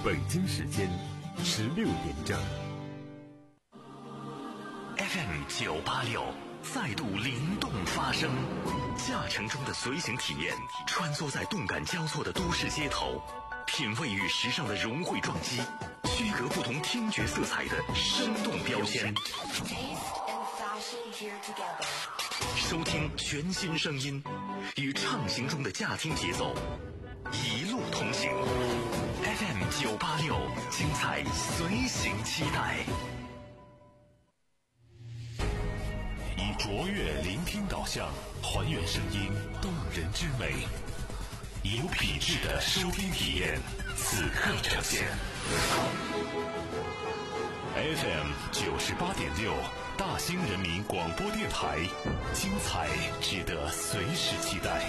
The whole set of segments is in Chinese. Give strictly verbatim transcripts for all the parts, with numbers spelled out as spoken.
北京时间十六点整。 F M 九八六再度灵动发声，驾乘中的随行体验，穿梭在动感交错的都市街头，品味与时尚的融汇撞击，区隔不同听觉色彩的生动标签。收听全新声音，与畅行中的驾听节奏一路同行。F M 九八六，精彩随行期待。以卓越聆听导向，还原声音动人之美，有品质的收听体验，此刻呈现。F M 九十八点六，大兴人民广播电台，精彩值得随时期待。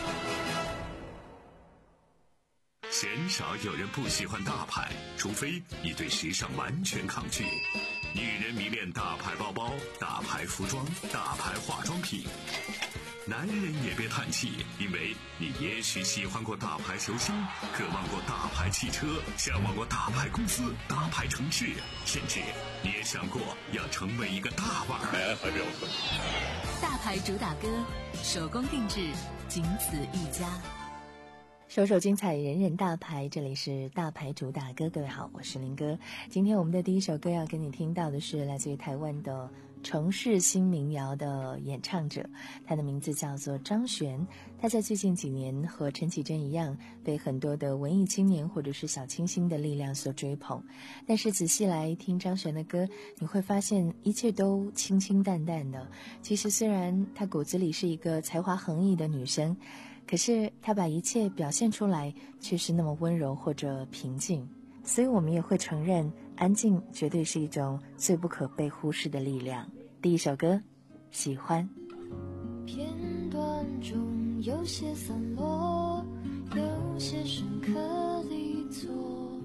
鲜少有人不喜欢大牌，除非你对时尚完全抗拒。女人迷恋大牌包包、大牌服装、大牌化妆品。男人也别叹气，因为你也许喜欢过大牌球星，渴望过大牌汽车，向往过大牌公司、大牌城市，甚至你也想过要成为一个大腕儿。 大牌主打歌，手工定制，仅此一家。 首首精彩，人人大牌，这里是大牌主打歌。各位好，我是林哥。今天我们的第一首歌要跟你听到的是来自于台湾的城市新民谣的演唱者，他的名字叫做张悬。他在最近几年和陈绮贞一样，被很多的文艺青年或者是小清新的力量所追捧。但是仔细来听张悬的歌，你会发现一切都清清淡淡的。其实虽然她骨子里是一个才华横溢的女生，可是她把一切表现出来却是那么温柔或者平静，所以我们也会承认，安静绝对是一种最不可被忽视的力量。第一首歌，喜欢。 片段中有些散落，有些深刻地错，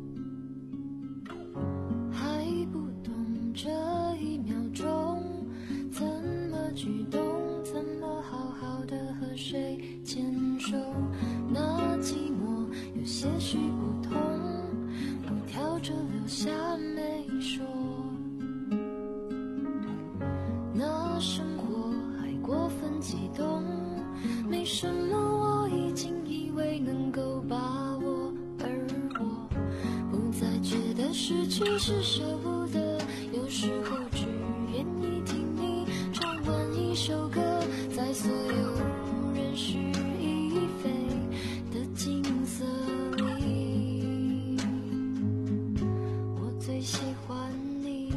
还不懂这一秒钟怎么举动，怎么好好的和谁牵手，那寂寞有些许不同，我挑着留下没说，那生活还过分激动，没什么我已经以为能够把握，而我不再觉得失去是舍不得，有时候只愿意听你唱完一首歌，在所有人事已非的景色里，我最喜欢你。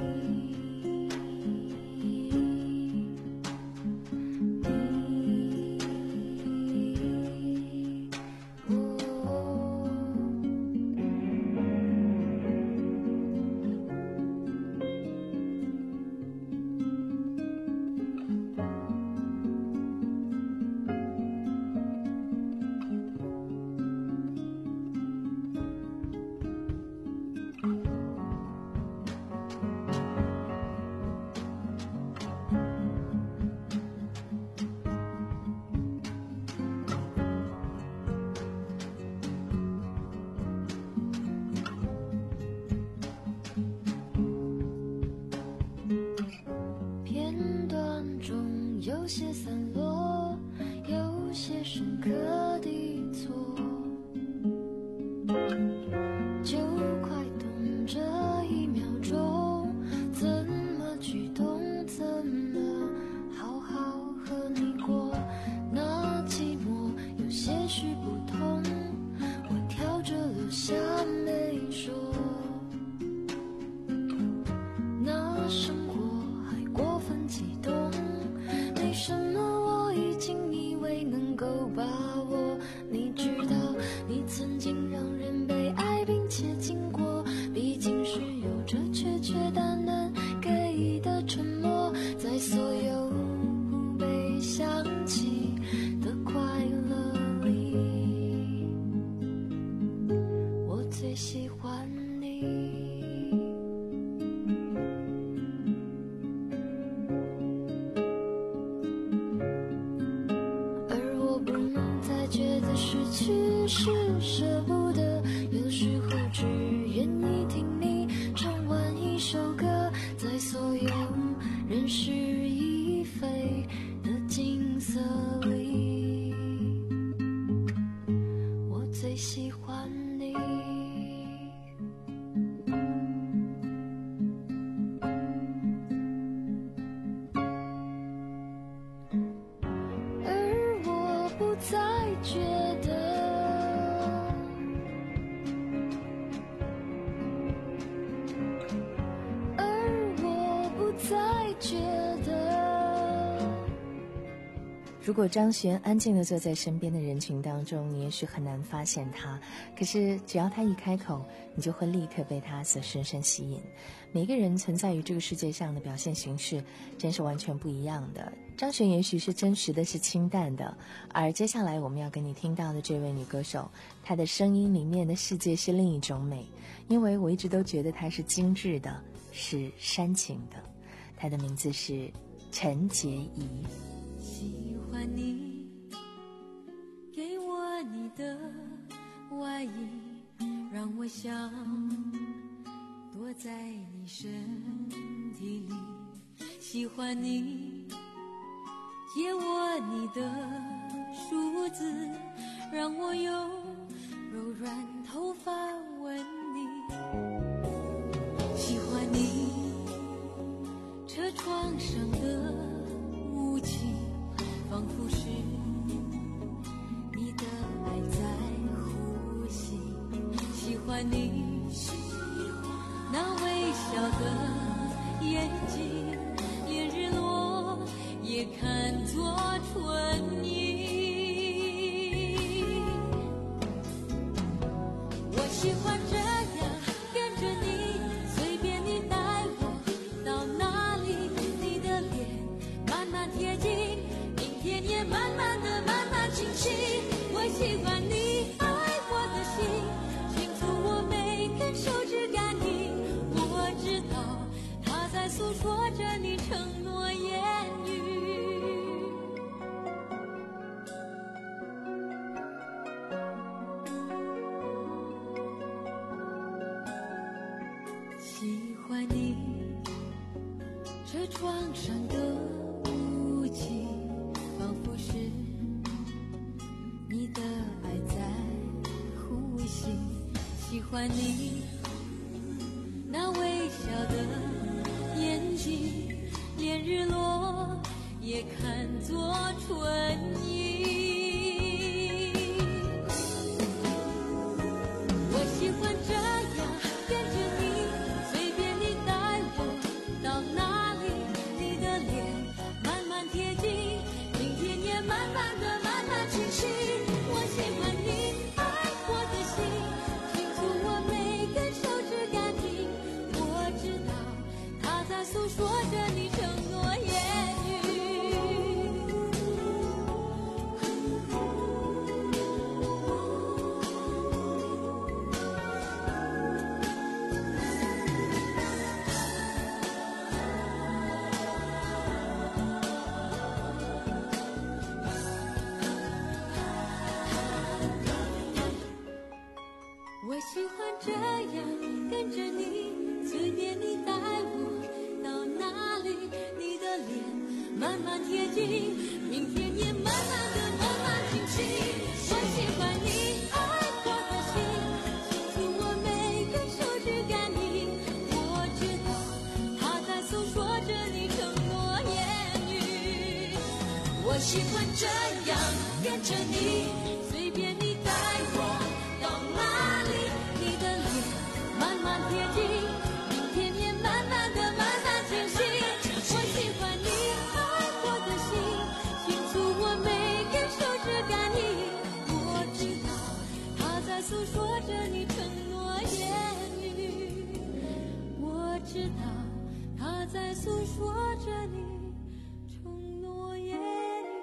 有些散落，有些深刻地错，就快懂这一秒钟怎么举动，怎么好好和你过，那寂寞有些许不同，我挑着留下没说，那生活还过分激动，没什么我已经以为能够把握，你知道你曾经让人被爱并且经过，毕竟是有着确确淡淡给的沉默，在所有不被想起的快乐里，我最喜欢你。觉得失去是舍不得，有时候只愿觉得。 如果张悬安静地坐在身边的人群当中，你也许很难发现他，可是只要他一开口，你就会立刻被他所深深吸引。每个人存在于这个世界上的表现形式真是完全不一样的，张悬也许是真实的，是清淡的，而接下来我们要跟你听到的这位女歌手，她的声音里面的世界是另一种美，因为我一直都觉得她是精致的，是煽情的。她的名字是陈洁仪。 喜欢你给我你的外衣，让我想躲在你身体里。喜欢你借我你的梳子，让我用柔软头发吻你。喜欢你车窗上的雾气，仿佛是你的爱在呼吸。喜欢你那微笑的眼睛，连日落也看作春意。我喜欢这样跟着你，随便你带我到哪里，你的脸慢慢贴近，明天也慢慢的慢慢清晰。我喜欢你爱我的心，清楚我每根手指感应。我知道它在诉说着你承诺言语。喜欢你车窗上的雾气，仿佛是你的爱在呼吸。喜欢你那微笑的眼睛，连日落也看作春意。我喜欢这样跟着你，随便你带我到哪里，你的脸慢慢贴近，明天也慢慢的慢慢清晰。我喜欢你爱我的心，清楚我每根手指感应。我知道它在诉说着你承诺言语。我喜欢这样跟着你，随便你带我到哪里，你的脸慢慢贴近，明天也慢慢的慢慢清晰。我喜欢你爱我的心，清楚我每根手指感应。我知道它在诉说着你承诺言语。我喜欢这样跟着你，随便你带我到哪里，你的脸慢慢贴近，明天也慢慢的慢慢清晰。我喜欢你爱我的心，清楚我每根手指感应。我知道它在诉说着你承诺言语。我知道它在诉说着你承诺言语。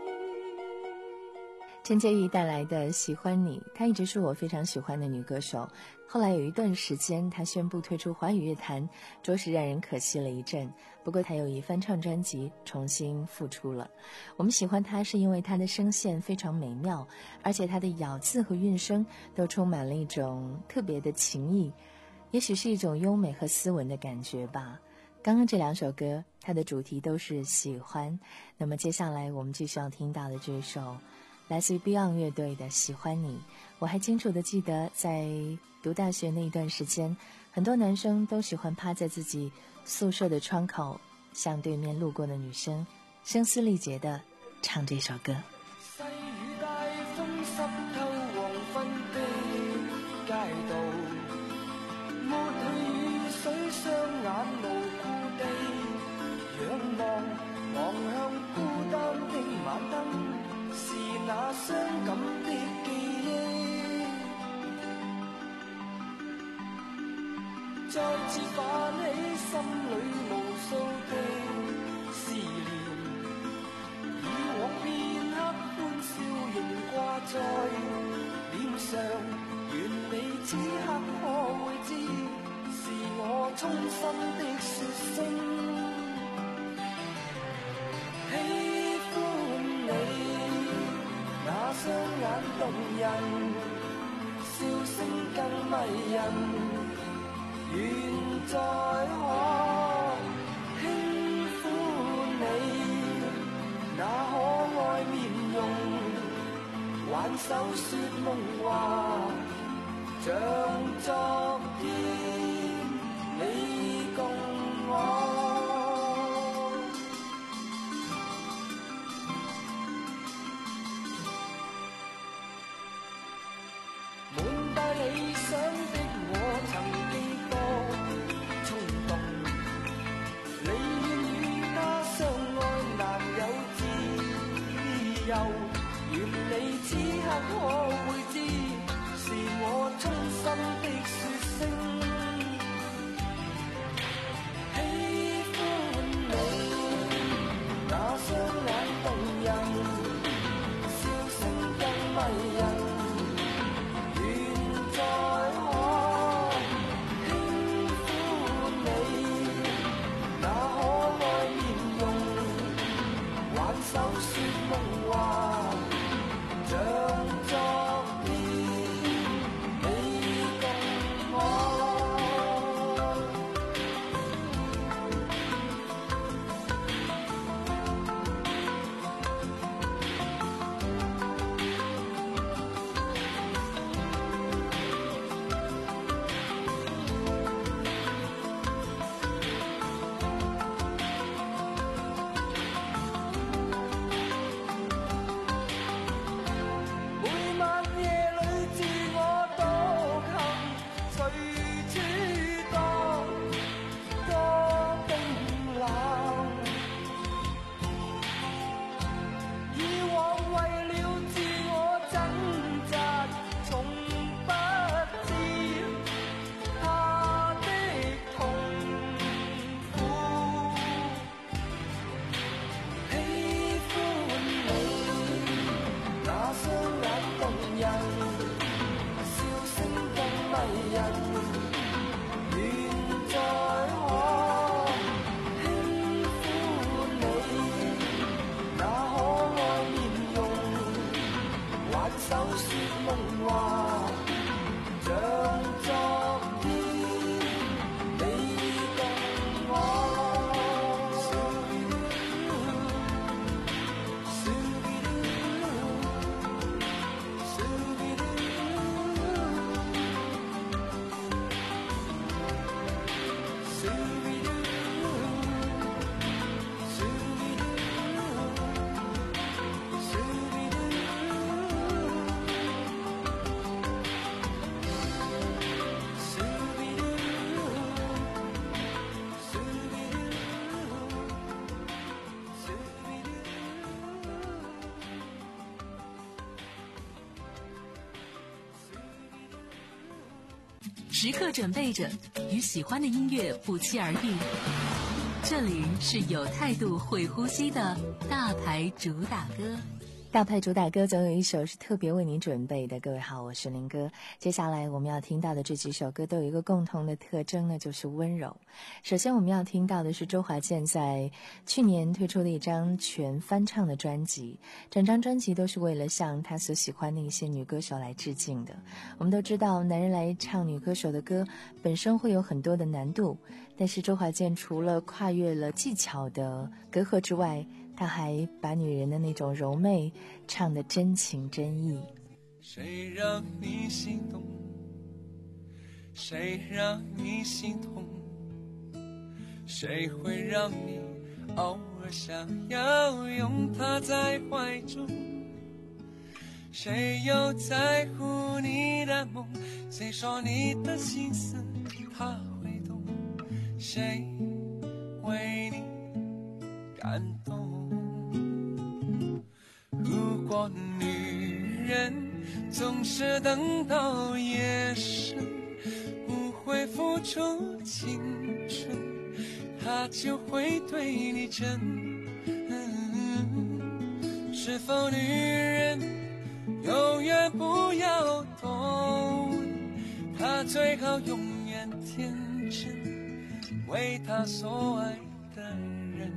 陈洁仪带来的《喜欢你》，她一直是我非常喜欢的女歌手。后来有一段时间，她宣布退出华语乐坛，着实让人可惜了一阵。不过她有一翻唱专辑重新复出了。我们喜欢她是因为她的声线非常美妙，而且她的咬字和韵声都充满了一种特别的情意，也许是一种优美和斯文的感觉吧。刚刚这两首歌，它的主题都是喜欢。那么接下来我们继续要听到的这首来自于 Beyond 乐队的《喜欢你》。我还清楚地记得，在读大学那一段时间，很多男生都喜欢趴在自己宿舍的窗口，向对面路过的女生声嘶力竭地唱这首歌。 细雨大风湿透黃昏的街道，抹去雨水，雙眼無辜地仰望再次泛起心里無數的思念，以往片刻歡笑仍掛在臉上，願你此刻可會知，是我衷心的說聲喜歡你，那雙眼動人，笑聲更迷人，願再可輕撫你，那可愛面容，挽手說夢話，像昨天你共我。滿帶理想的我曾記過衝動，你願與他相愛難有自由，願你此刻可會知，是我衷心的說聲喜歡你，那雙眼動人，笑聲更迷人，再可輕撫你，那可愛面容，挽手說夢話，像昨天你共我。 时刻准备着，与喜欢的音乐不期而遇。这里是有态度、会呼吸的大牌主打歌。 大牌主打歌总有一首是特别为你准备的。各位好，我是林哥。接下来我们要听到的这几首歌都有一个共同的特征呢，就是温柔。首先我们要听到的是周华健在去年推出的一张全翻唱的专辑，整张专辑都是为了向他所喜欢的一些女歌手来致敬的。我们都知道男人来唱女歌手的歌本身会有很多的难度，但是周华健除了跨越了技巧的隔阂之外，他还把女人的那种柔媚唱得真情真意。 谁让你心动，谁让你心痛，谁会让你偶尔想要拥他在怀中，谁又在乎你的梦，谁说你的心思他会懂，谁为你感动。如果女人总是等到夜深不回复付出青春，他就会对你真。嗯，是否女人永远不要多问，他最好永远天真，为他所爱的人。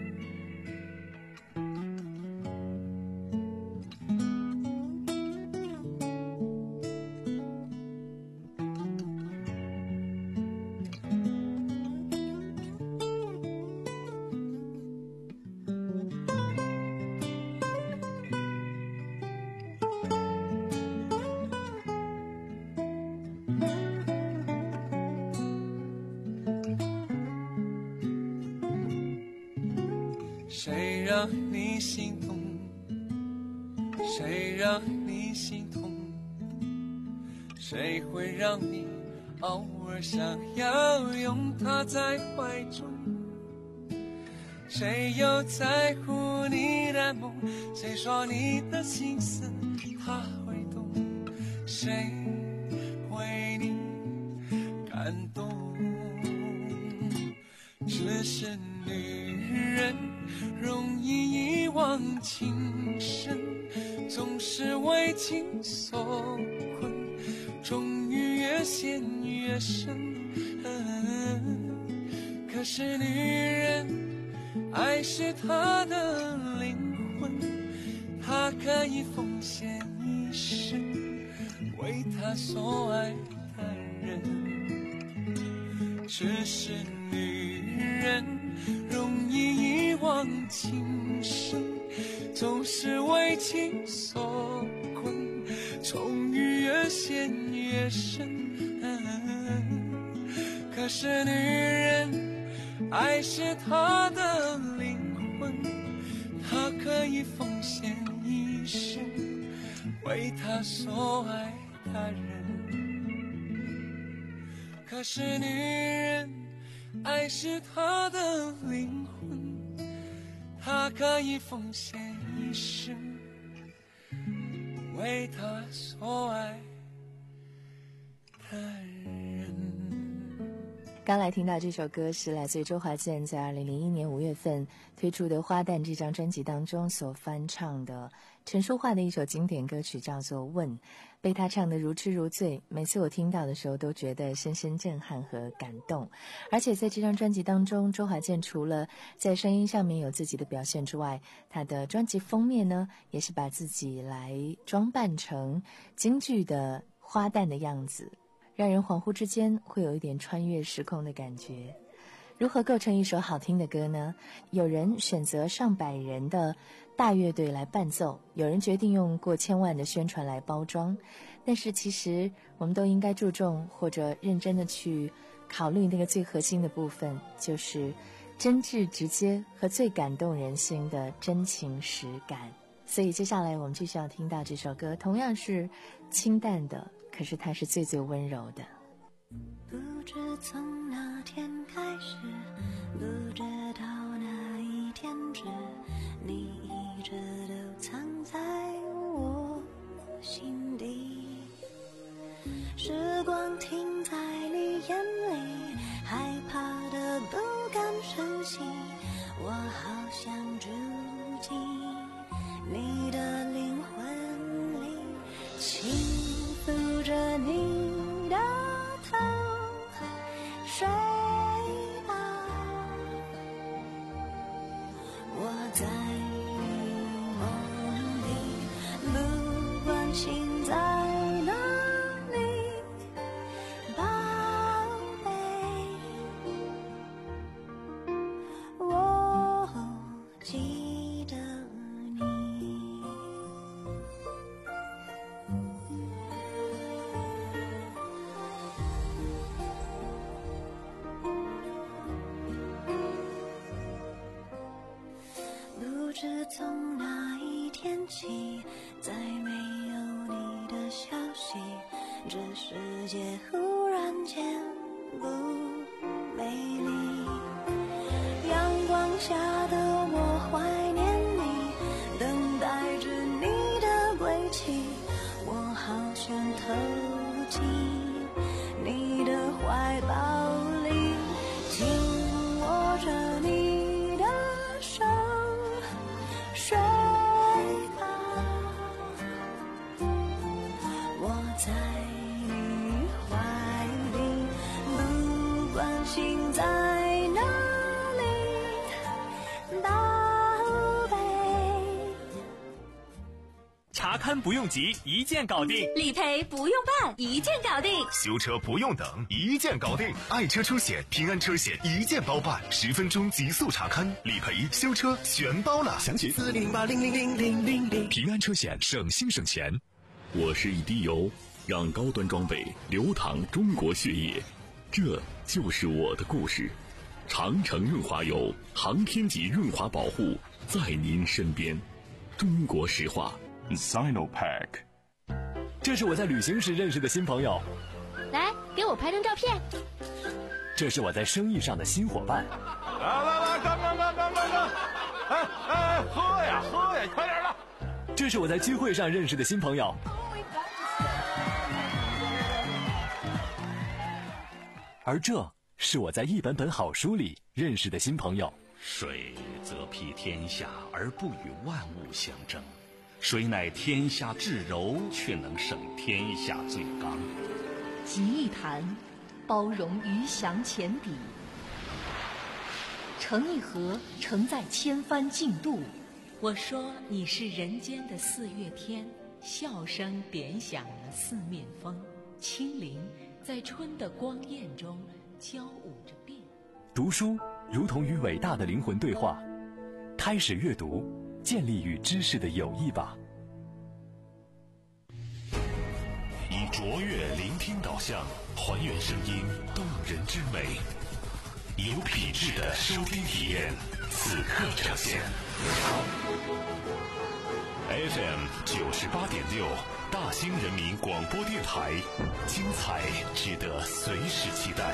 谁让你心痛？谁让你心痛？谁会让你偶尔想要拥他在怀中？谁又在乎你的梦？谁说你的心思他会懂？谁为你感动？只是女人容易遗忘情深，总是为情所困，终于越陷越深。嗯，可是女人，爱是她的灵魂，她可以奉献一生，为她所爱的人。只是女人容易遗忘情深，总是为情所困，终于越陷越深。嗯，可是女人，爱是她的灵魂，她可以奉献一生，为她所爱的人。可是女人，爱是她的灵魂，她可以奉献一生，为她所爱的人。 刚来听到这首歌是来自于周华健在二零零一年五月份推出的《花旦》这张专辑当中所翻唱的陈淑桦的一首经典歌曲，叫做《问》，被他唱得如痴如醉。每次我听到的时候都觉得深深震撼和感动。而且在这张专辑当中，周华健除了在声音上面有自己的表现之外，他的专辑封面呢也是把自己来装扮成京剧的花旦的样子，让人恍惚之间会有一点穿越时空的感觉。如何构成一首好听的歌呢？有人选择上百人的大乐队来伴奏，有人决定用过千万的宣传来包装，但是其实我们都应该注重或者认真的去考虑那个最核心的部分，就是真挚直接和最感动人心的真情实感。所以接下来我们继续要听到这首歌，同样是清淡的，可是它是最最温柔的。 不知从哪天开始，不知道哪一天止，你一直都藏在我心底。时光停在你眼里，害怕的不敢深吸，我好想住进你的灵魂里，轻抚着你的头，睡吧，我在梦里，不管心在哪里，宝贝，我记得你。不知从哪一天起，再没有你的消息，这世界忽然间不美丽。阳光下的我怀念你，等待着你的归期，我好想投进你的怀抱。 心在哪里，宝贝。 查勘不用急，一键搞定； 理赔不用办，一键搞定； 修车不用等，一键搞定。爱车车险、平安车险一键包办，十分钟极速查勘，理赔、修车全包了。详情四零八零零零零零零。平安车险，省心省钱。 我是一滴油，让高端装备流淌中国血液，这就是我的故事。长城润滑油，航天级润滑保护，在您身边。中国石化。 Sinopack。 这是我在旅行时认识的新朋友， 来，给我拍张照片。 这是我在生意上的新伙伴。 来来来，干干干干干干！哎哎，喝呀喝呀，快点的！ 这是我在聚会上认识的新朋友，而这是我在一本本好书里认识的新朋友。 水则披天下而不与万物相争，水乃天下至柔，却能胜天下最刚。 集一坛，包容鱼翔浅底；成一河，承载千帆竞渡。 我说你是人间的四月天，笑声点响了四面风，清灵在春的光艳中交舞着变。 读书如同与伟大的灵魂对话，开始阅读，建立与知识的友谊吧。 以卓越聆听导向，还原声音动人之美，有品质的收听体验，此刻呈现。F M 九十八点六，大兴人民广播电台，精彩值得随时期待。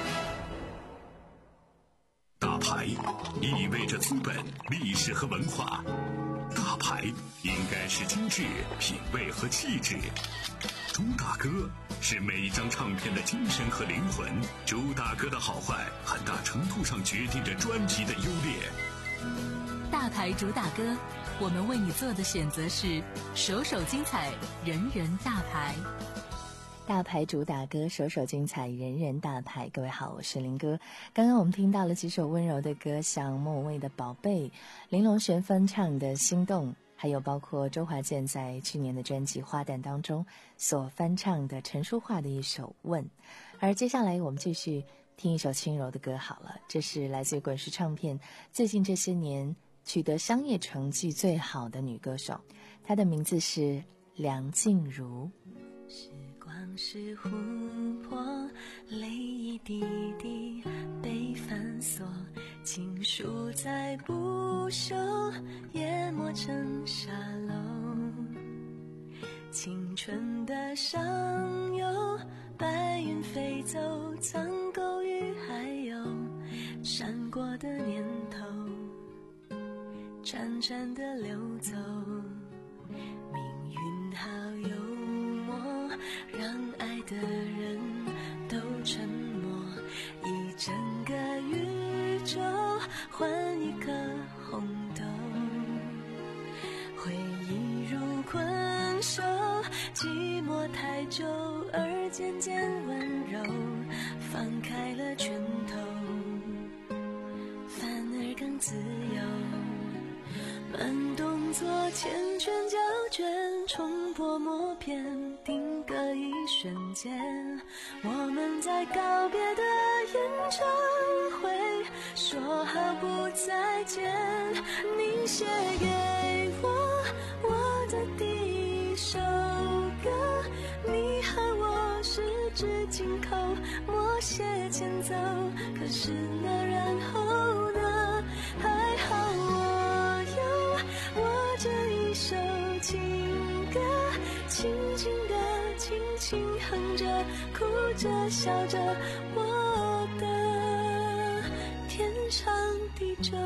大牌意味着资本、历史和文化，大牌应该是精致、品味和气质。朱大哥是每一张唱片的精神和灵魂，朱大哥的好坏很大程度上决定着专辑的优劣。 大牌主打歌，我们为你做的选择是首首精彩，人人大牌。 大牌主打歌，首首精彩，人人大牌。各位好，我是林哥。刚刚我们听到了几首温柔的歌，像莫文蔚的《宝贝》，林隆璇翻唱的《心动》，还有包括周华健在去年的专辑《花旦》当中所翻唱的陈淑桦的一首《问》。而接下来我们继续听一首轻柔的歌好了，这是来自于滚石唱片最近这些年取得商业成绩最好的女歌手，她的名字是梁静茹。 时光是湖泊，泪一滴滴被反锁，情书在不朽，淹没成沙漏。青春的上游，白云飞走，苍狗与海有闪过的念头，潺潺的流走。命运好幽默，让爱的人都沉默，一整个宇宙换一颗红豆，回忆如困兽，寂寞太久而渐渐温柔，放开了拳头，反而更自由。慢动作缱绻胶卷，冲破默片，定格一瞬间。我们在告别的演唱会说好不再见，你写给我我的第一首歌，你和我十指紧扣，默写前奏，可是那然后呢？还好我有我这一首情歌，轻轻地轻轻哼着，哭着笑着，我的天长地久。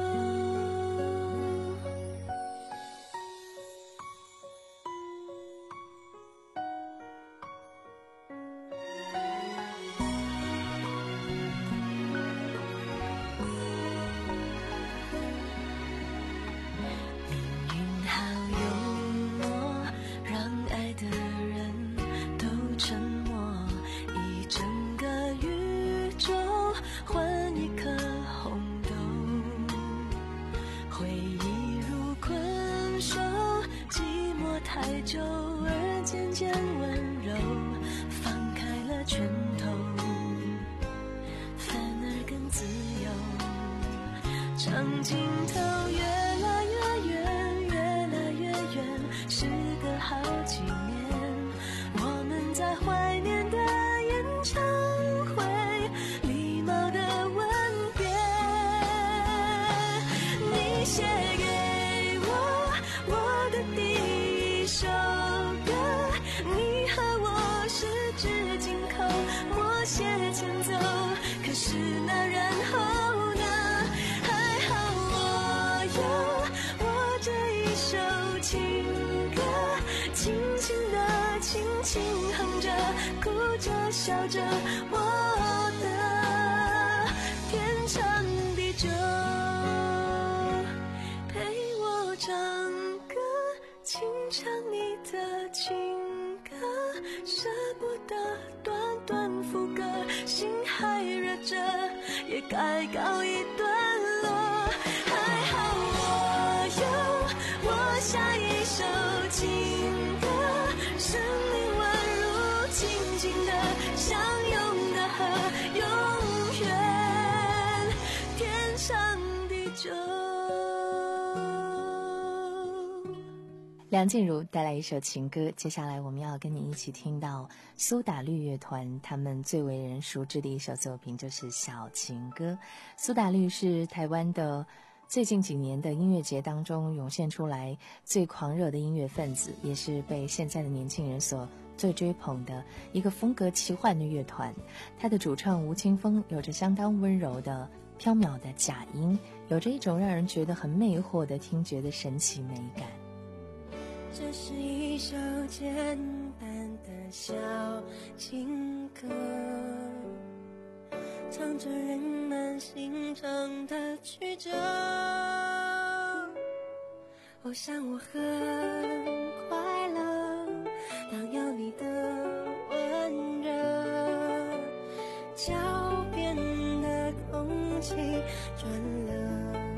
渐温柔，放开了拳头，反而更自由。长镜头越来越远，越来越远，时隔好几年，我们在怀念的演唱会，礼貌的吻别。你写给我我的第一首歌，你和我十指紧扣，默写前奏，可是那然后呢？还好我有我这一首情歌，轻轻地轻轻哼着，哭着笑着，我的天长地久，陪我唱歌，轻唱你的情歌，舍不得短短副歌，心还热着，也该告一段落。还好我有我下一首情歌，生命宛如静静的相拥的河，永远天长地久。 梁静茹带来一首情歌，接下来我们要跟你一起听到苏打绿乐团他们最为人熟知的一首作品，就是小情歌。苏打绿是台湾的最近几年的音乐节当中涌现出来最狂热的音乐分子，也是被现在的年轻人所最追捧的一个风格奇幻的乐团。他的主唱吴青峰有着相当温柔的飘渺的假音，有着一种让人觉得很魅惑的听觉的神奇美感。 这是一首简单的小情歌，唱着人们心中的曲折。我想我很快乐，当有你的温热，脚边的空气转了。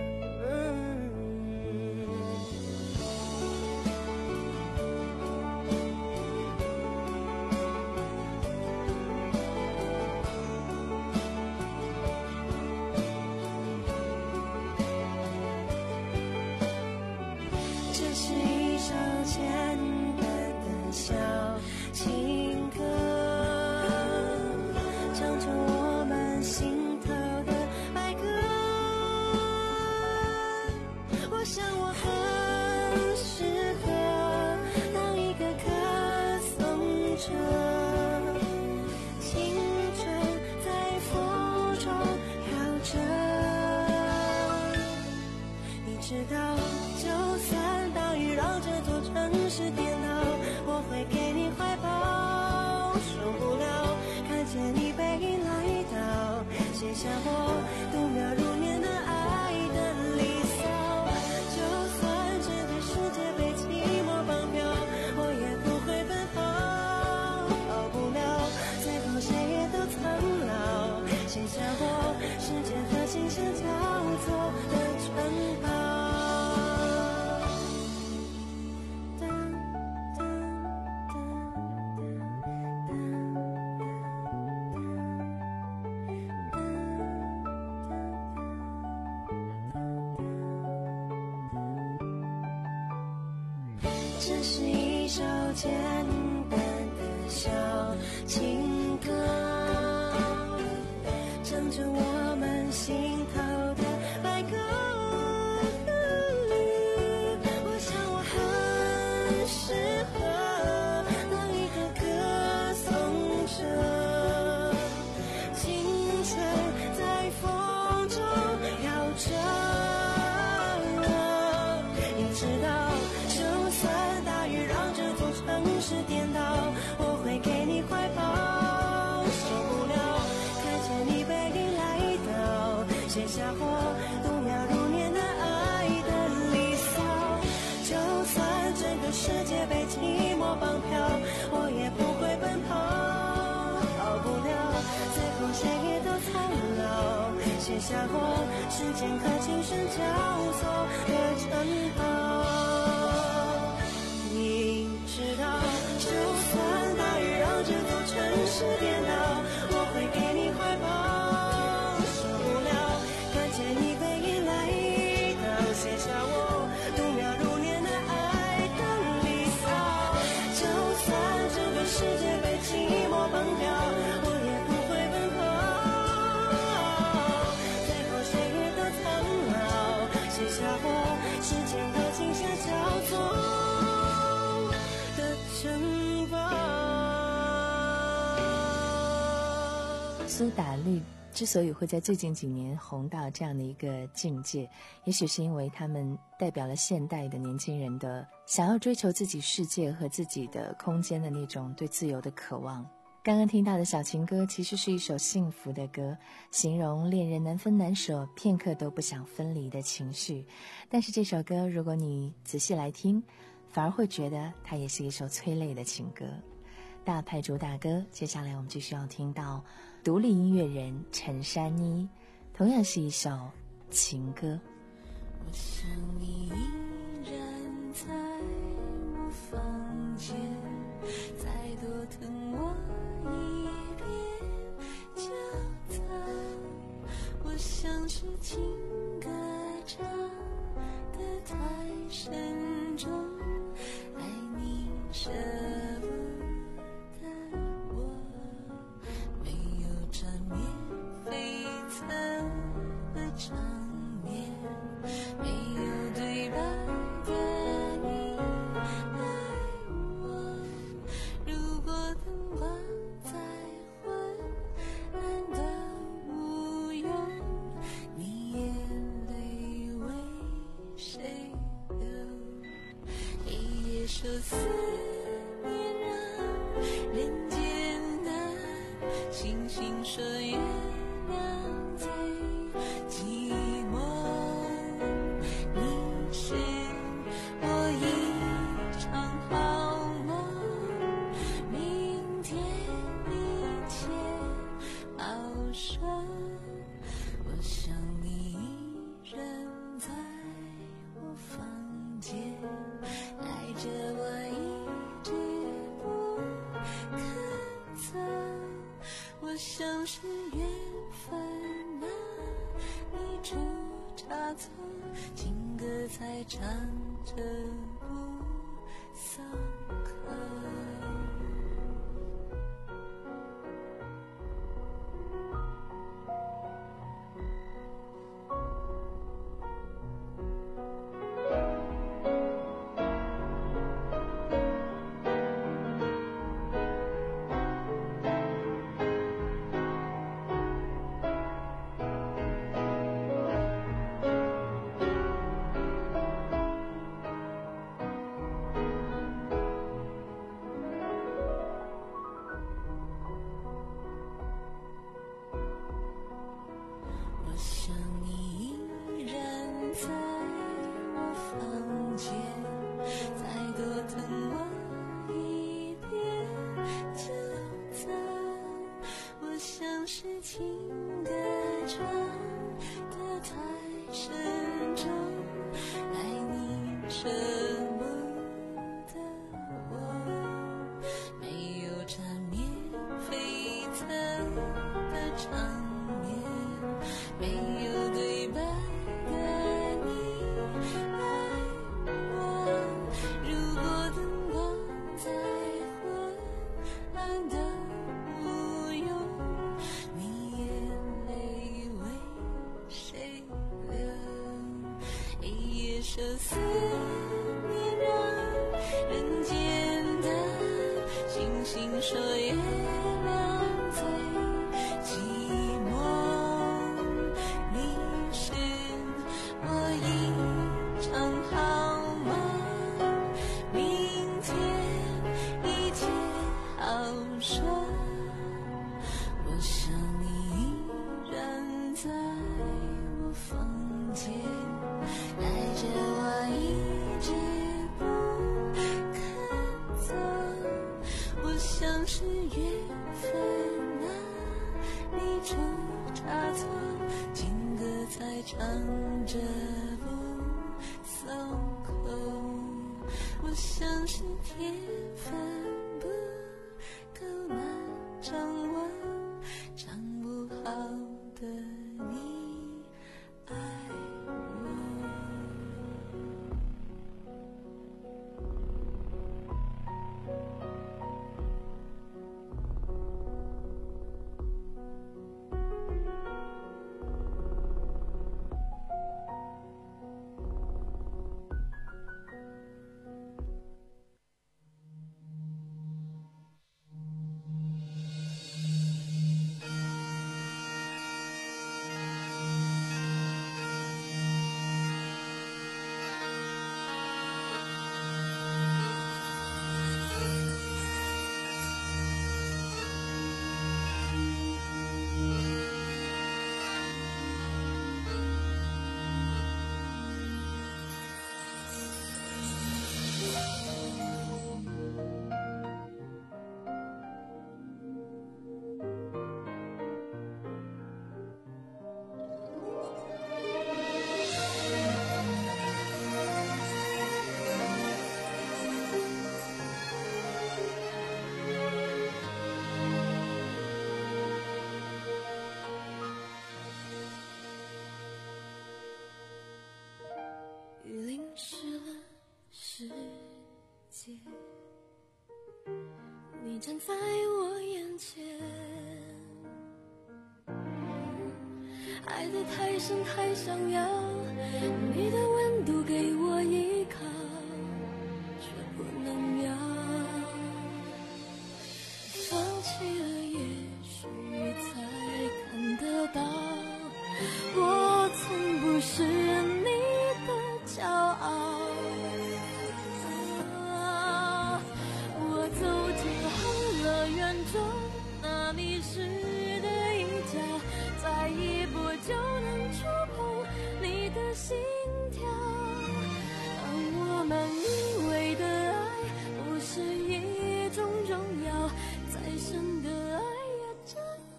下我度秒如年的爱的离骚，就算这个世界被寂寞绑票，我也不会奔跑，跑不了，最后谁也都苍老，写下我时间和琴声交错的城堡。这是一首简单的小情歌，唱着我们心头的白鸽。我想我很适合当一个歌颂者，青春在风中摇着，你知道就算大雨让这座城市颠倒，我会给你怀抱，受不了看见你背影来到，写下我度秒如年的爱的离骚，就算整个世界被寂寞绑票，我也不会奔跑，跑不了，最后谁也都苍老，写下我时间和琴声交错的城堡。你知道就算苏打绿之所以会在最近几年红到这样的一个境界，也许是因为他们代表了现代的年轻人的想要追求自己世界和自己的空间的那种对自由的渴望。刚刚听到的小情歌其实是一首幸福的歌，形容恋人难分难舍，片刻都不想分离的情绪。但是这首歌如果你仔细来听，反而会觉得它也是一首催泪的情歌。大牌主打歌，接下来我们继续要听到独立音乐人陈珊妮，同样是一首情歌。 我想你依然在我房间，再多疼我一遍就走。我像是情歌唱得太深重，爱你舍不得我，没有缠绵悱恻的场面，没有对白的你爱我。如果灯光再昏暗的无用，你眼泪为谁流？一夜愁思念让人艰难，星星说月亮最寂寞。你是我一场好梦，明天一切好说。我想你依然在我房间，爱着我一直不肯走。我像是缘分啊，你出差错，情歌才唱着不松口。我想你依然在我房间，再多疼我一遍就走。我像是情歌唱得太深重，爱你舍不得我，没有缠绵悱恻的场面，没有对白的你爱我。如果灯光再昏暗的无用，你眼泪为谁流？一夜愁思念让人间的星星说月亮最寂寞。你是我一场好梦，明天一切好说。我想你依然在我房间，爱着我一直不肯走。我像是缘分啊，你出差错，情歌才唱着不松口。我像是天分不够难掌握，掌不好的你爱我。 世界，你站在我眼前，爱得太深太想要，你的温度给我依靠，却不能要。放弃了也许才看得到，我从不是你的骄傲。啊，我走进后乐园中那迷失的一角，再一步就能触碰你的心跳。当我们以为的爱不是一种荣耀，再深的爱也这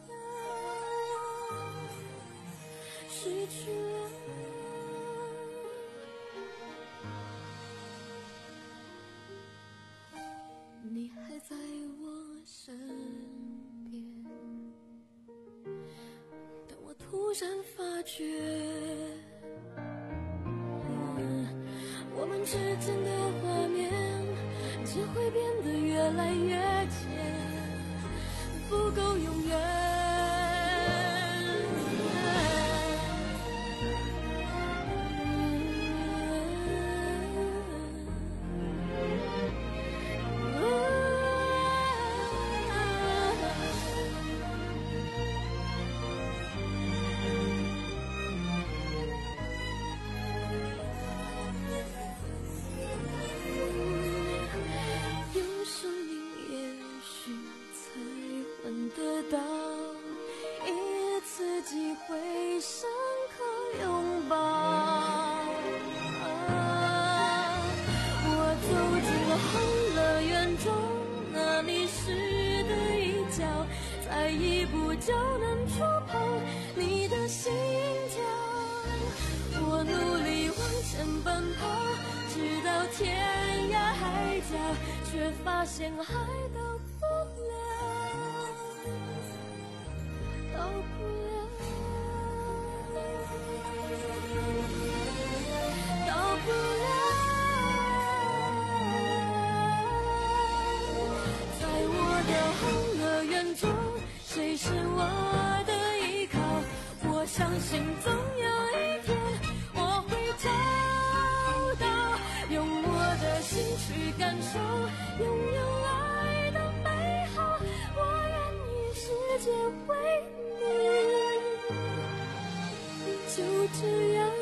样失去了。你还在我身边，但我突然发觉，嗯，我们之间的画面只会变得越来越浅，不够永远。会深刻拥抱，啊，我走进了后乐园中那迷失的一角，再一步就能触碰你的心跳。我努力往前奔跑，直到天涯海角，却发现还到不了，到不了。到不了，在我的后乐园中，谁是我的依靠？我相信总有一天我会找到，用我的心去感受，拥有爱的美好。我愿意世界为你，就这样。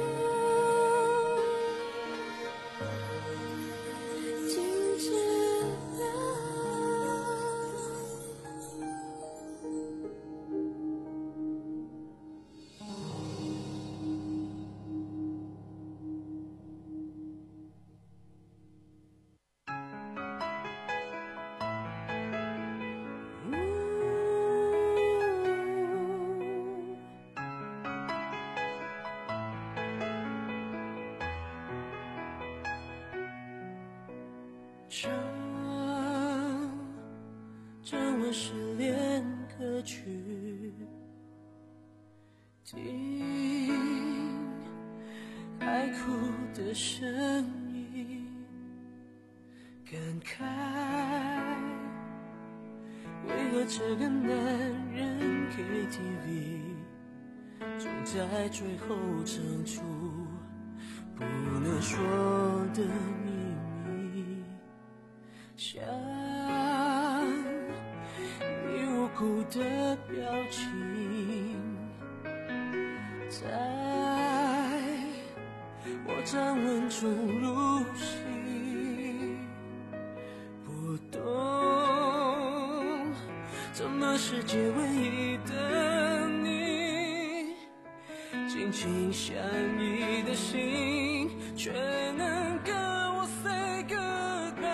唱这我失恋歌曲，听爱哭的声音，感慨为何这个男人 K T V 总在最后唱出不能说的秘密，像你无辜的表情，在我掌纹中入戏，不懂怎么世界唯一的你，紧紧相依的心却能跟我 say goodbye。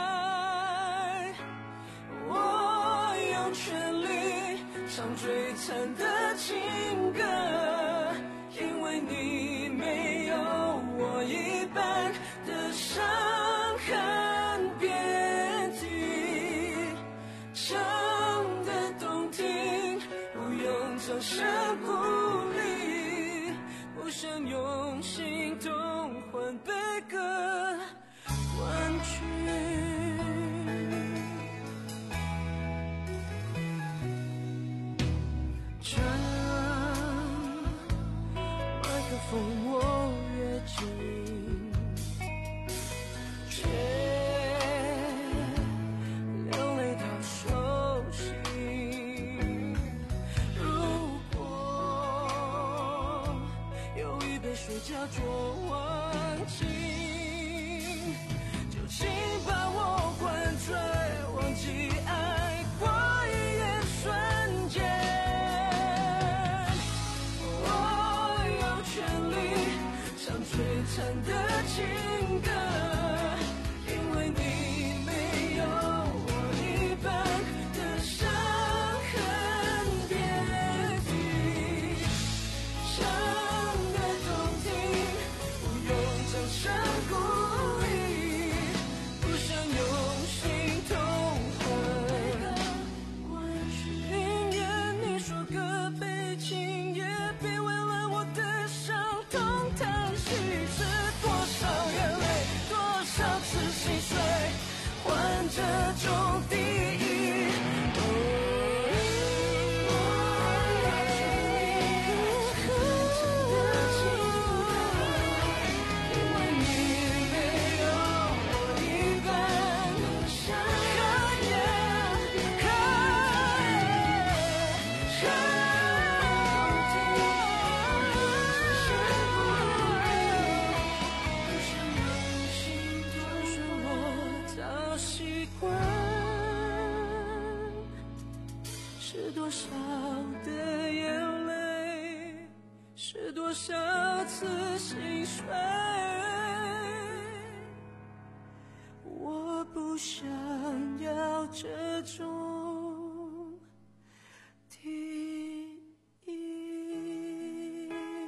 我用全力唱最惨的情歌，因为你没有我一半的伤痕，别提唱得动听，不用掌声鼓励，不想用心动换悲歌，换风我越近，却流泪到手心。如果有一杯水叫做忘情，就请把我灌醉，忘记爱过一眼瞬间。我有权利唱璀璨的情歌，因为你没有我一半的伤痕别提，唱得动听，不用掌声鼓励，不想用心痛恨。宁愿你说个悲情，也别为了我的伤痛叹息。是多少眼泪，多少次心碎，换这种第一。是多少的眼泪，是多少次心碎，我不想要这种定义。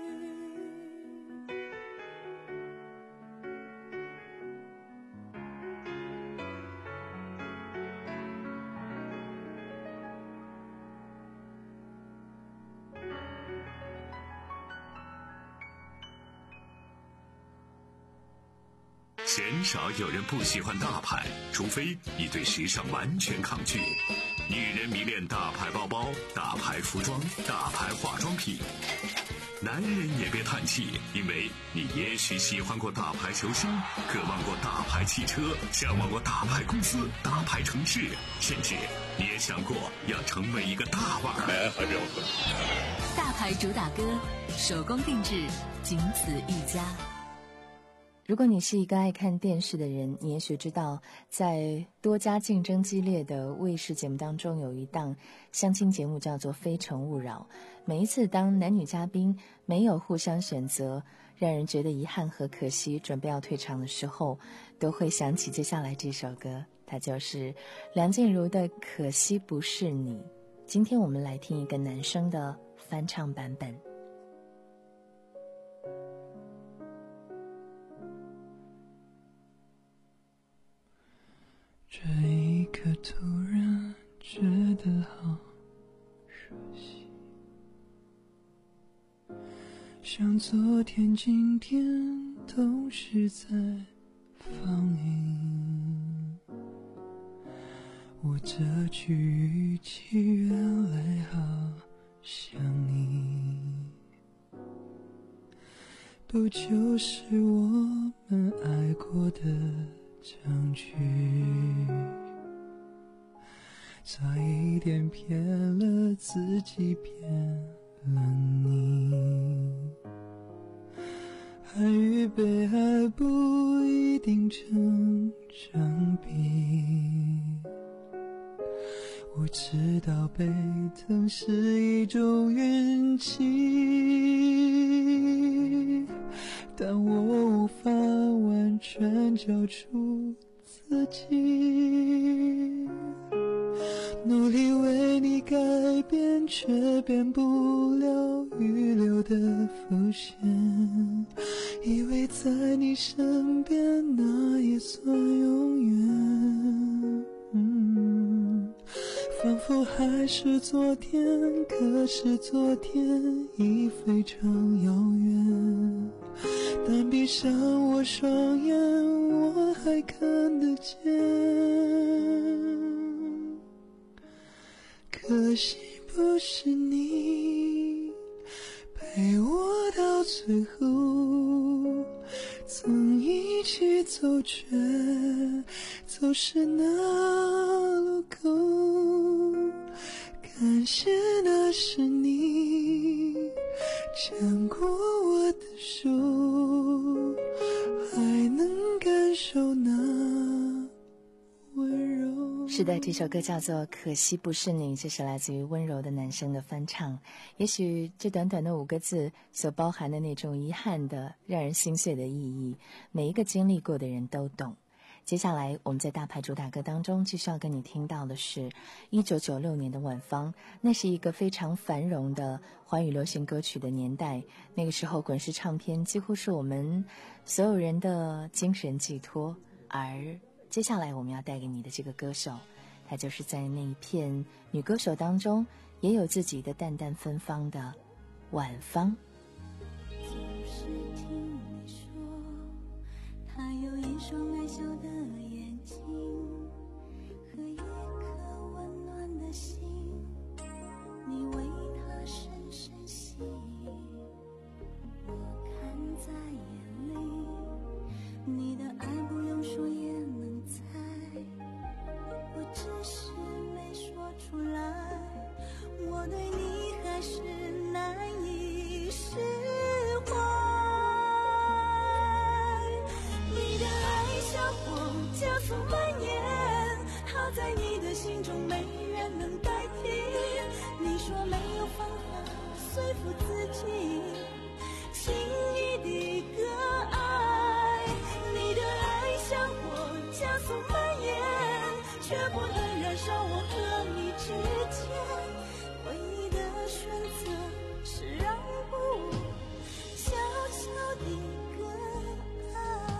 鲜少有人不喜欢大牌，除非你对时尚完全抗拒。女人迷恋大牌包包、大牌服装、大牌化妆品。男人也别叹气，因为你也许喜欢过大牌球星，渴望过大牌汽车，向往过大牌公司、大牌城市，甚至你也想过要成为一个大腕儿。 哎，还不要喝。 大牌主打歌，手工定制，仅此一家。 如果你是一个爱看电视的人，你也许知道，在多家竞争激烈的卫视节目当中，有一档相亲节目叫做《非诚勿扰》。每一次当男女嘉宾没有互相选择，让人觉得遗憾和可惜，准备要退场的时候，都会想起接下来这首歌，它就是梁静茹的《可惜不是你》。今天我们来听一个男生的翻唱版本。 这一刻突然觉得好熟悉，像昨天今天都是在放映。我这句语气原来好像你，不就是我们爱过的证据，差一点骗了自己，骗了你，爱与被爱不一定成正比。我知道被疼是一种运气，但我无法完全交出自己，努力为你改变，却变不了预留的伏线，以为在你身边那也算永远，嗯，仿佛还是昨天，可是昨天已非常遥远，但闭上我双眼，我还看得见。可惜不是你陪我到最后曾一起走，却走失那路口。感谢那是你牵过我的手，还能感受那温柔。 是的，这首歌叫做《可惜不是你》，这是来自于温柔的男生的翻唱。也许这短短的五个字所包含的那种遗憾的让人心碎的意义，每一个经历过的人都懂。接下来我们在大牌主打歌当中继续要跟你听到的是一九九六年的晚芳。那是一个非常繁荣的华语流行歌曲的年代，那个时候滚石唱片几乎是我们所有人的精神寄托。而接下来我们要带给你的这个歌手，她就是在那一片女歌手当中也有自己的淡淡芬芳的晚芳。 他有一双爱笑的眼睛和一颗温暖的心，你为他深深吸引，我看在眼里，你的爱不用说也能猜，我只是没说出来，我对你还是难以释怀。加速蔓延，它在你的心中没人能代替，你说没有方法说服自己轻易地割爱，你的爱像火加速蔓延，却不能燃烧我和你之间，唯一的选择是让步，悄悄地割爱。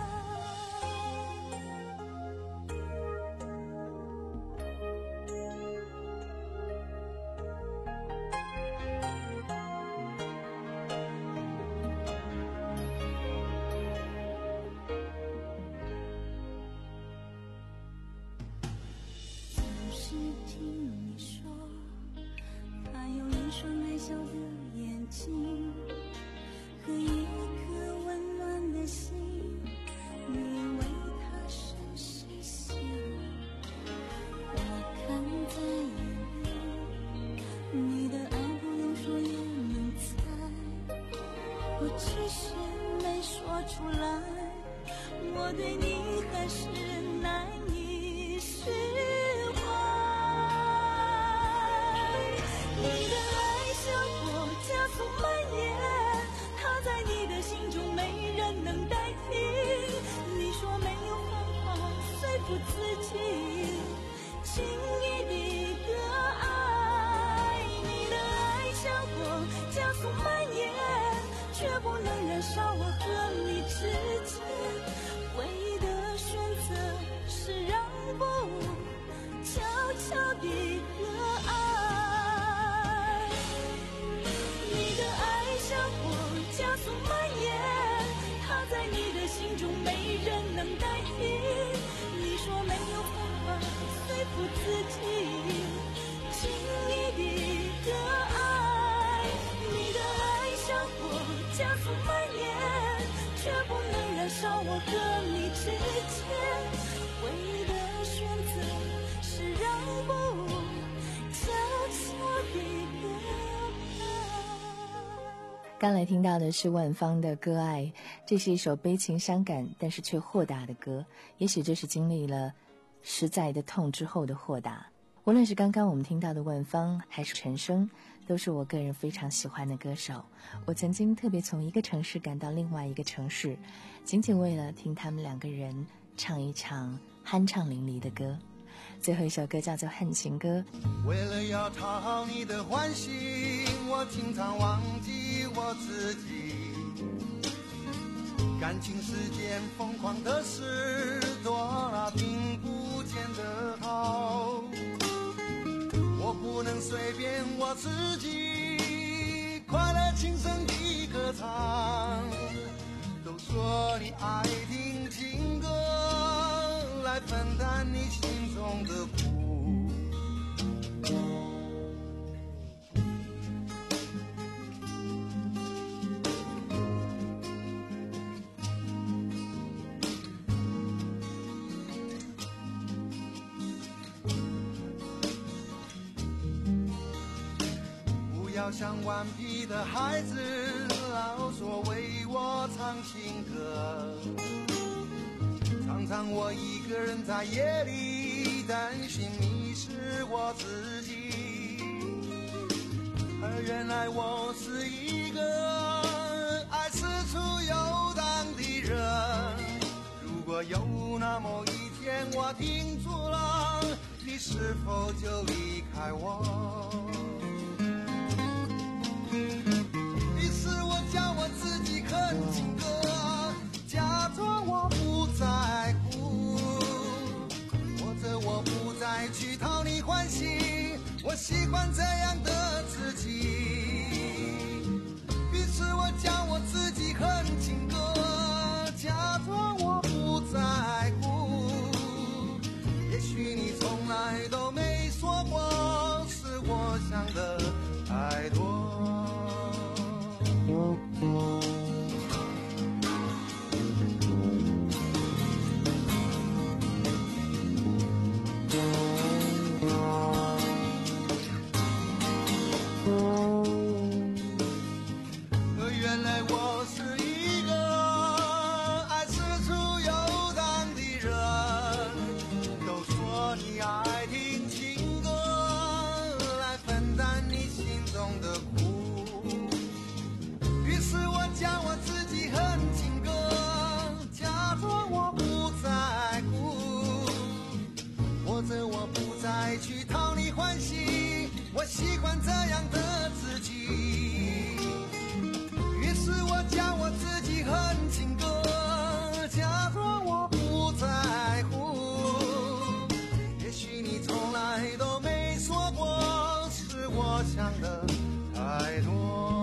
我对你还是难以释怀，你的爱像火加速蔓延，它在你的心中没人能代替，你说没有方法说服自己轻易地割爱，你的爱像火加速蔓延，却不能燃烧我和你之间，唯一的选择是让步，悄悄地割爱，你的爱像火加速蔓延，它在你的心中没人能代替，你说没有方法说服自己轻易地割爱，你的爱像火加速蔓延，却不能燃烧我和你之间，唯一的选择是让步，悄悄地割爱。 刚来听到的是万芳的《割爱》，这是一首悲情伤感但是却豁达的歌，也许这是经历了实在的痛之后的豁达。无论是刚刚我们听到的万芳还是陈升，都是我个人非常喜欢的歌手。我曾经特别从一个城市赶到另外一个城市，仅仅为了听他们两个人唱一场酣畅淋漓的歌。最后一首歌叫做《恨情歌》。 为了要讨好你的欢心，我经常忘记我自己，感情世间疯狂的事多了，听不见的好，我不能随便我自己，快乐轻声地歌唱，都说你爱听情歌来分担你心中的苦， 要像顽皮的孩子，老说为我唱情歌。常常我一个人在夜里担心迷失我自己，而原来我是一个爱四处游荡的人。如果有那么一天我停住了，你是否就离开我？于是我叫我自己哼情歌，假装我不在乎，或者我不再去讨你欢喜，我喜欢这样的自己。于是我叫我自己哼情歌，假装我不在乎，也许你从来都没说过，是我想的太多。可原来我是一个爱四处游荡的人，都说你爱听情歌来分担你心中的苦，于是我叫我自己哼情歌，假装我不在乎，或者我不再去讨你欢喜，我喜欢这样的自己。于是我叫我自己哼情歌，假装我不在乎，也许你从来都没说过，是我想的太多。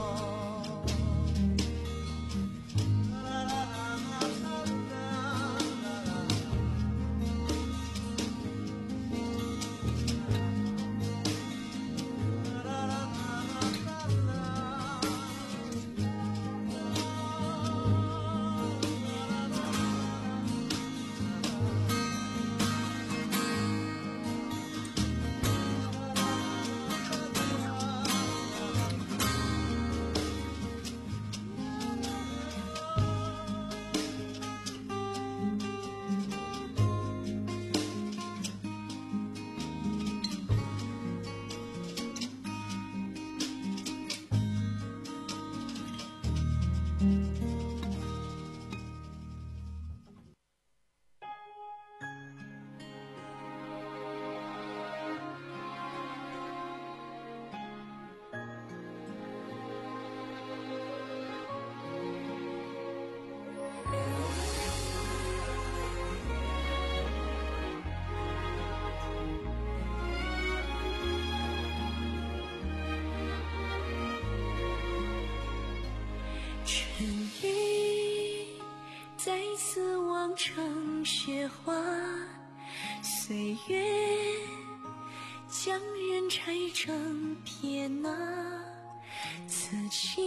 成雪花，岁月将人拆成片啊，此情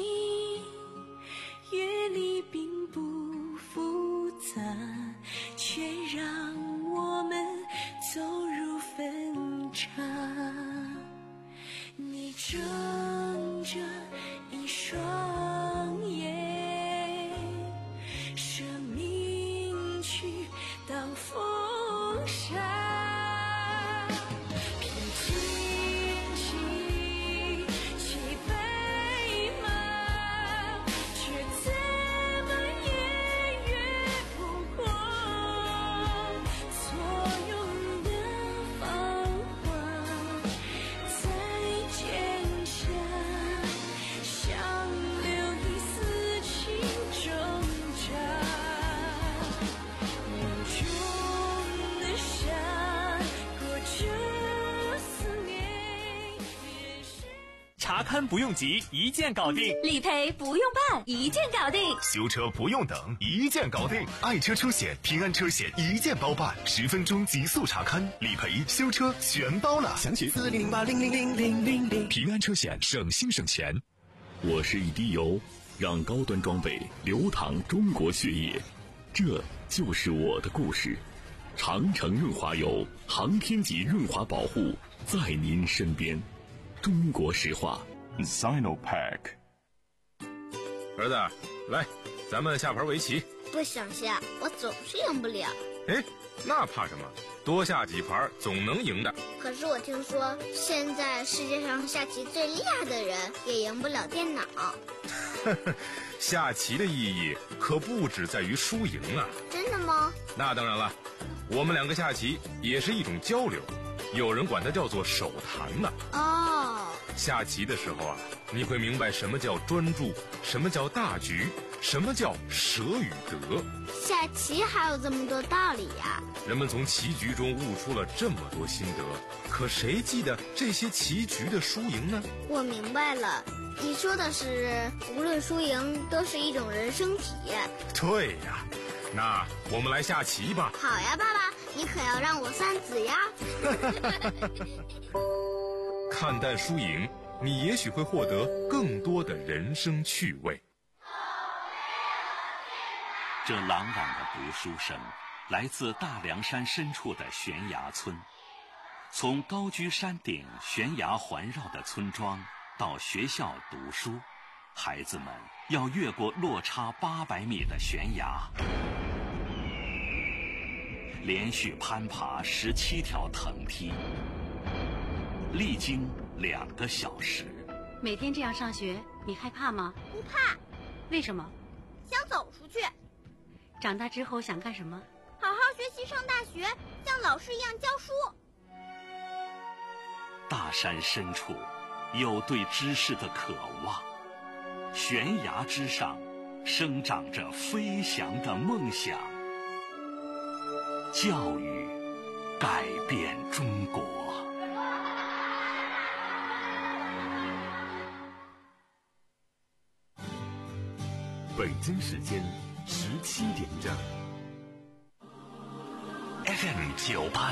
乐理并不复杂，却让我们走入分岔。你睁着一双眼，生命去当风沙，凭荆棘骑白马，却怎么也越不过所有的繁华，在剑下想留一丝情挣扎。 查勘不用急，一键搞定； 理赔不用办，一键搞定； 修车不用等，一键搞定。爱车出险，平安车险一键包办，十分钟极速查勘，理赔、修车全包了。详询四零零八零零零零零零。平安车险，省心省钱。 我是一滴油，让高端装备流淌中国血液，这就是我的故事。长城润滑油，航天级润滑保护，在您身边。中国石化， Sinopack。 儿子，来，咱们下盘围棋。 不想下，我总是赢不了。 哎，那怕什么？多下几盘总能赢的。 可是我听说，现在世界上下棋最厉害的人也赢不了电脑。 下棋的意义可不只在于输赢啊！ 真的吗？ 那当然了，我们两个下棋也是一种交流，有人管它叫做手谈呢。 哦， 下棋的时候啊，你会明白什么叫专注，什么叫大局，什么叫舍与得。 下棋还有这么多道理呀！ 人们从棋局中悟出了这么多心得，可谁记得这些棋局的输赢呢？ 我明白了，你说的是无论输赢都是一种人生体验。 对呀，那我们来下棋吧。 好呀，爸爸，你可要让我算子呀。 看淡输赢，你也许会获得更多的人生趣味。 这朗朗的读书声来自大凉山深处的悬崖村。从高居山顶、悬崖环绕的村庄到学校读书，孩子们要越过落差八百米的悬崖，连续攀爬十七条藤梯，历经两个小时。 每天这样上学，你害怕吗？ 不怕。 为什么？ 想走出去。 长大之后想干什么？ 好好学习，上大学，像老师一样教书。 大山深处有对知识的渴望，悬崖之上生长着飞翔的梦想。教育改变中国。 北京时间十七点整。 F M 九八。